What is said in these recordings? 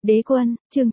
Đế quân, chương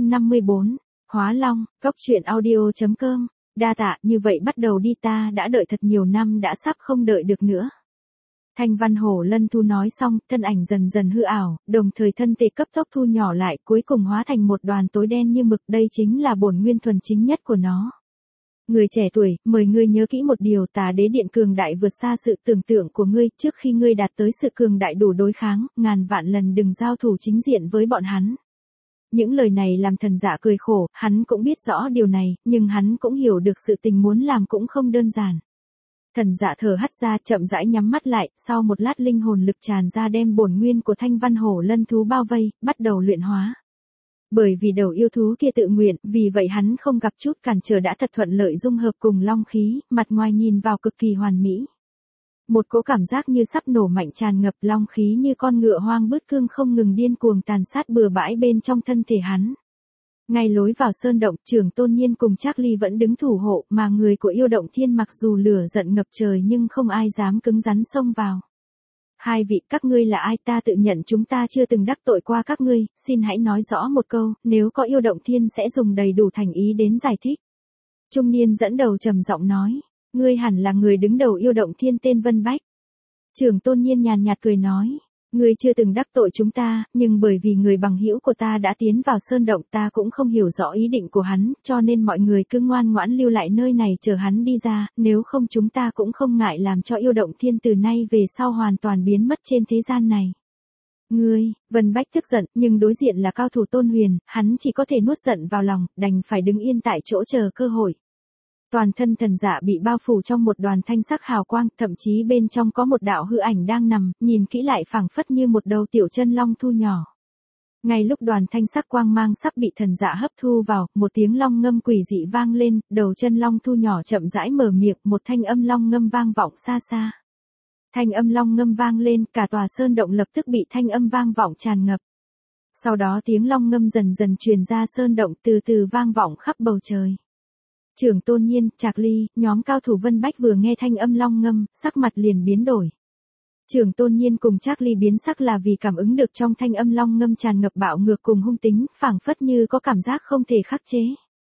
954, Hóa Long, Cốc truyện audio.com, đa tạ, như vậy bắt đầu đi, ta đã đợi thật nhiều năm đã sắp không đợi được nữa. Thanh Văn Hổ Lân Thu nói xong, thân ảnh dần dần hư ảo, đồng thời thân thể cấp tốc thu nhỏ lại, cuối cùng hóa thành một đoàn tối đen như mực, đây chính là bổn nguyên thuần chính nhất của nó. Người trẻ tuổi, mời ngươi nhớ kỹ một điều, Tà Đế Điện cường đại vượt xa sự tưởng tượng của ngươi, trước khi ngươi đạt tới sự cường đại đủ đối kháng, ngàn vạn lần đừng giao thủ chính diện với bọn hắn. Những lời này làm thần dạ cười khổ, hắn cũng biết rõ điều này, nhưng hắn cũng hiểu được sự tình muốn làm cũng không đơn giản. Thần dạ thở hắt ra, chậm rãi nhắm mắt lại, sau một lát linh hồn lực tràn ra đem bổn nguyên của Thanh Văn Hổ Lân Thú bao vây, bắt đầu luyện hóa. Bởi vì đầu yêu thú kia tự nguyện, vì vậy hắn không gặp chút cản trở đã thật thuận lợi dung hợp cùng long khí, mặt ngoài nhìn vào cực kỳ hoàn mỹ. Một cỗ cảm giác như sắp nổ mạnh tràn ngập, long khí như con ngựa hoang bứt cương không ngừng điên cuồng tàn sát bừa bãi bên trong thân thể hắn. Ngay lối vào sơn động, Trưởng Tôn Nhiên cùng Charlie vẫn đứng thủ hộ, mà người của yêu động thiên mặc dù lửa giận ngập trời nhưng không ai dám cứng rắn xông vào. Hai vị, các ngươi là ai? Ta tự nhận chúng ta chưa từng đắc tội qua các ngươi, xin hãy nói rõ một câu, nếu có yêu động thiên sẽ dùng đầy đủ thành ý đến giải thích. Trung niên dẫn đầu trầm giọng nói, ngươi hẳn là người đứng đầu yêu động thiên tên Vân Bách. Trưởng Tôn Nhiên nhàn nhạt cười nói, ngươi chưa từng đắc tội chúng ta, nhưng bởi vì người bằng hữu của ta đã tiến vào sơn động, ta cũng không hiểu rõ ý định của hắn, cho nên mọi người cứ ngoan ngoãn lưu lại nơi này chờ hắn đi ra, nếu không chúng ta cũng không ngại làm cho yêu động thiên từ nay về sau hoàn toàn biến mất trên thế gian này. Ngươi, Vân Bách tức giận, nhưng đối diện là cao thủ Tôn Huyền, hắn chỉ có thể nuốt giận vào lòng, đành phải đứng yên tại chỗ chờ cơ hội. Toàn thân thần dạ bị bao phủ trong một đoàn thanh sắc hào quang, thậm chí bên trong có một đạo hư ảnh đang nằm, nhìn kỹ lại phảng phất như một đầu tiểu chân long thu nhỏ. Ngay lúc đoàn thanh sắc quang mang sắp bị thần dạ hấp thu vào, một tiếng long ngâm quỷ dị vang lên, đầu chân long thu nhỏ chậm rãi mở miệng, một thanh âm long ngâm vang vọng xa xa. Thanh âm long ngâm vang lên, cả tòa sơn động lập tức bị thanh âm vang vọng tràn ngập. Sau đó tiếng long ngâm dần dần truyền ra sơn động, từ từ vang vọng khắp bầu trời. Trưởng Tôn Nhiên, Charlie, nhóm cao thủ Vân Bách vừa nghe thanh âm long ngâm, sắc mặt liền biến đổi. Trưởng Tôn Nhiên cùng Charlie biến sắc là vì cảm ứng được trong thanh âm long ngâm tràn ngập bạo ngược cùng hung tính, phảng phất như có cảm giác không thể khắc chế.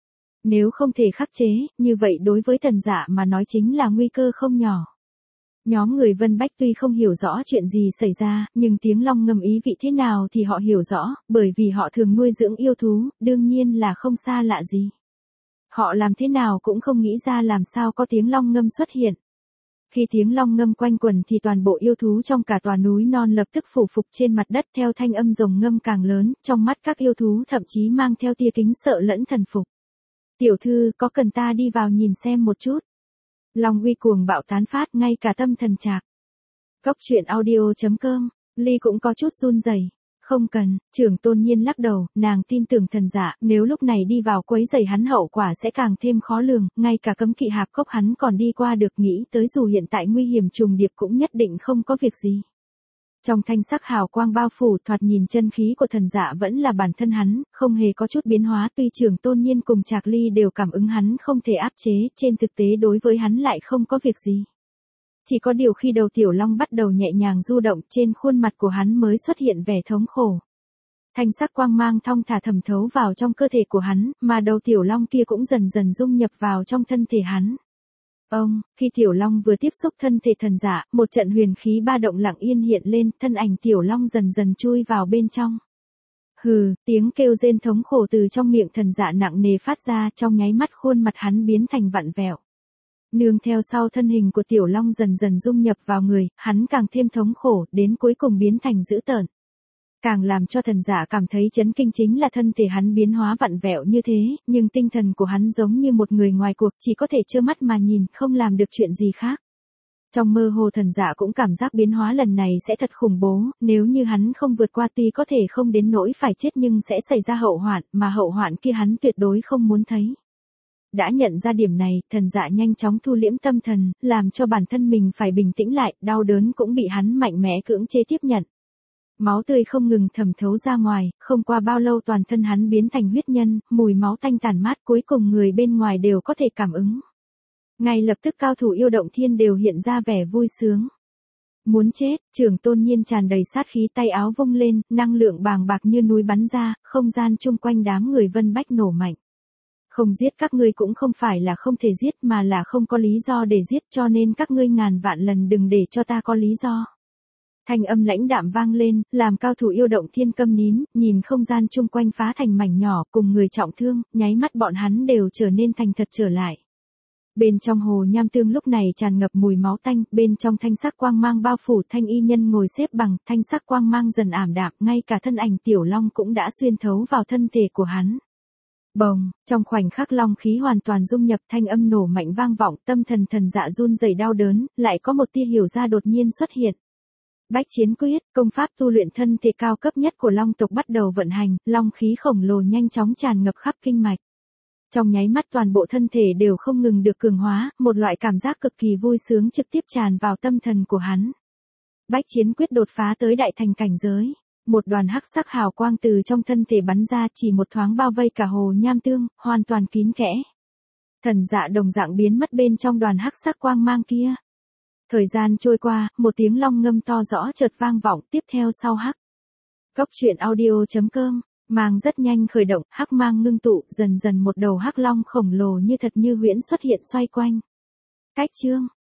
Nếu không thể khắc chế, như vậy đối với thần dạ mà nói chính là nguy cơ không nhỏ. Nhóm người Vân Bách tuy không hiểu rõ chuyện gì xảy ra, nhưng tiếng long ngâm ý vị thế nào thì họ hiểu rõ, bởi vì họ thường nuôi dưỡng yêu thú, đương nhiên là không xa lạ gì. Họ làm thế nào cũng không nghĩ ra làm sao có tiếng long ngâm xuất hiện. Khi tiếng long ngâm quanh quẩn thì toàn bộ yêu thú trong cả tòa núi non lập tức phủ phục trên mặt đất theo thanh âm rồng ngâm càng lớn, trong mắt các yêu thú thậm chí mang theo tia kính sợ lẫn thần phục. Tiểu thư, có cần ta đi vào nhìn xem một chút? Long uy cuồng bạo tán phát ngay cả tâm thần Trạc. Cốc truyện audio.com, Ly cũng có chút run rẩy. Không cần, Trưởng Tôn Nhiên lắc đầu, nàng tin tưởng thần dạ, nếu lúc này đi vào quấy rầy hắn hậu quả sẽ càng thêm khó lường, ngay cả cấm kỵ hạp cốc hắn còn đi qua được, nghĩ tới dù hiện tại nguy hiểm trùng điệp cũng nhất định không có việc gì. Trong thanh sắc hào quang bao phủ, thoạt nhìn chân khí của thần dạ vẫn là bản thân hắn, không hề có chút biến hóa, tuy Trưởng Tôn Nhiên cùng Charlie đều cảm ứng hắn không thể áp chế, trên thực tế đối với hắn lại không có việc gì. Chỉ có điều khi đầu tiểu long bắt đầu nhẹ nhàng du động, trên khuôn mặt của hắn mới xuất hiện vẻ thống khổ. Thanh sắc quang mang thong thả thẩm thấu vào trong cơ thể của hắn, mà đầu tiểu long kia cũng dần dần dung nhập vào trong thân thể hắn. Khi tiểu long vừa tiếp xúc thân thể thần dạ, một trận huyền khí ba động lặng yên hiện lên, thân ảnh tiểu long dần dần chui vào bên trong. Hừ, tiếng kêu rên thống khổ từ trong miệng thần dạ nặng nề phát ra, trong nháy mắt khuôn mặt hắn biến thành vặn vẹo. Nương theo sau thân hình của tiểu long dần dần dung nhập vào người, hắn càng thêm thống khổ, đến cuối cùng biến thành dữ tợn. Càng làm cho thần giả cảm thấy chấn kinh chính là thân thể hắn biến hóa vặn vẹo như thế, nhưng tinh thần của hắn giống như một người ngoài cuộc, chỉ có thể trơ mắt mà nhìn, không làm được chuyện gì khác. Trong mơ hồ thần giả cũng cảm giác biến hóa lần này sẽ thật khủng bố, nếu như hắn không vượt qua tuy có thể không đến nỗi phải chết nhưng sẽ xảy ra hậu hoạn, mà hậu hoạn kia hắn tuyệt đối không muốn thấy. Đã nhận ra điểm này, thần dạ nhanh chóng thu liễm tâm thần, làm cho bản thân mình phải bình tĩnh lại, đau đớn cũng bị hắn mạnh mẽ cưỡng chế tiếp nhận. Máu tươi không ngừng thẩm thấu ra ngoài, không qua bao lâu toàn thân hắn biến thành huyết nhân, mùi máu tanh tàn mát, cuối cùng người bên ngoài đều có thể cảm ứng. Ngay lập tức cao thủ yêu động thiên đều hiện ra vẻ vui sướng. Muốn chết, Trưởng Tôn Nhiên tràn đầy sát khí tay áo vung lên, năng lượng bàng bạc như núi bắn ra, không gian chung quanh đám người Vân Bách nổ mạnh. Không giết các ngươi cũng không phải là không thể giết mà là không có lý do để giết, cho nên các ngươi ngàn vạn lần đừng để cho ta có lý do. Thanh âm lãnh đạm vang lên, làm cao thủ yêu động thiên câm nín, nhìn không gian chung quanh phá thành mảnh nhỏ cùng người trọng thương, nháy mắt bọn hắn đều trở nên thành thật trở lại. Bên trong hồ nham tương lúc này tràn ngập mùi máu tanh, bên trong thanh sắc quang mang bao phủ, thanh y nhân ngồi xếp bằng, thanh sắc quang mang dần ảm đạm, ngay cả thân ảnh tiểu long cũng đã xuyên thấu vào thân thể của hắn. Bồng, trong khoảnh khắc long khí hoàn toàn dung nhập, thanh âm nổ mạnh vang vọng, tâm thần thần dạ run rẩy đau đớn, lại có một tia hiểu ra đột nhiên xuất hiện. Bách chiến quyết, công pháp tu luyện thân thể cao cấp nhất của long tộc bắt đầu vận hành, long khí khổng lồ nhanh chóng tràn ngập khắp kinh mạch. Trong nháy mắt toàn bộ thân thể đều không ngừng được cường hóa, một loại cảm giác cực kỳ vui sướng trực tiếp tràn vào tâm thần của hắn. Bách chiến quyết đột phá tới đại thành cảnh giới. Một đoàn hắc sắc hào quang từ trong thân thể bắn ra, chỉ một thoáng bao vây cả hồ nham tương, hoàn toàn kín kẽ. Thần dạ đồng dạng biến mất bên trong đoàn hắc sắc quang mang kia. Thời gian trôi qua, một tiếng long ngâm to rõ chợt vang vọng, tiếp theo sau hắc. Cốc truyện audio.com, mang rất nhanh khởi động, hắc mang ngưng tụ, dần dần một đầu hắc long khổng lồ như thật như huyễn xuất hiện xoay quanh. Cách chương